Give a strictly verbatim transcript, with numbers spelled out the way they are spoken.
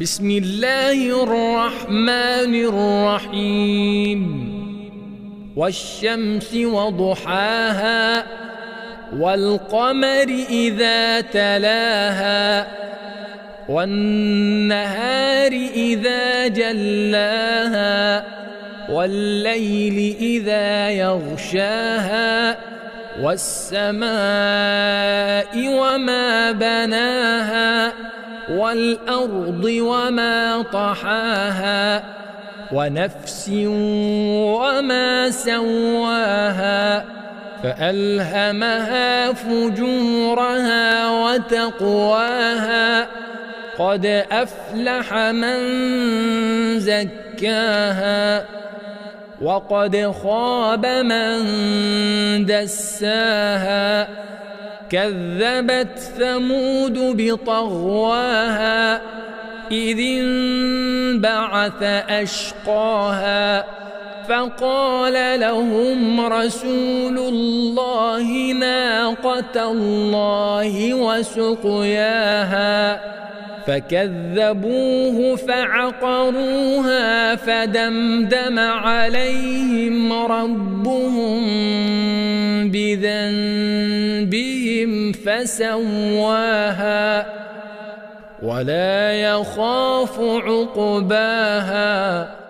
بسم الله الرحمن الرحيم والشمس وضحاها والقمر إذا تلاها والنهار إذا جلاها والليل إذا يغشاها والسماء وما بناها والأرض وما طحاها ونفس وما سواها فألهمها فجورها وتقواها قد أفلح من زكاها وقد خاب من دساها كذبت ثمود بطغواها إذ انبعث أشقاها فقال لهم رسول الله ناقة الله وسقياها فكذبوه فعقروها فدمدم عليهم ربهم بذنبهم فسواها ولا يخاف عقباها.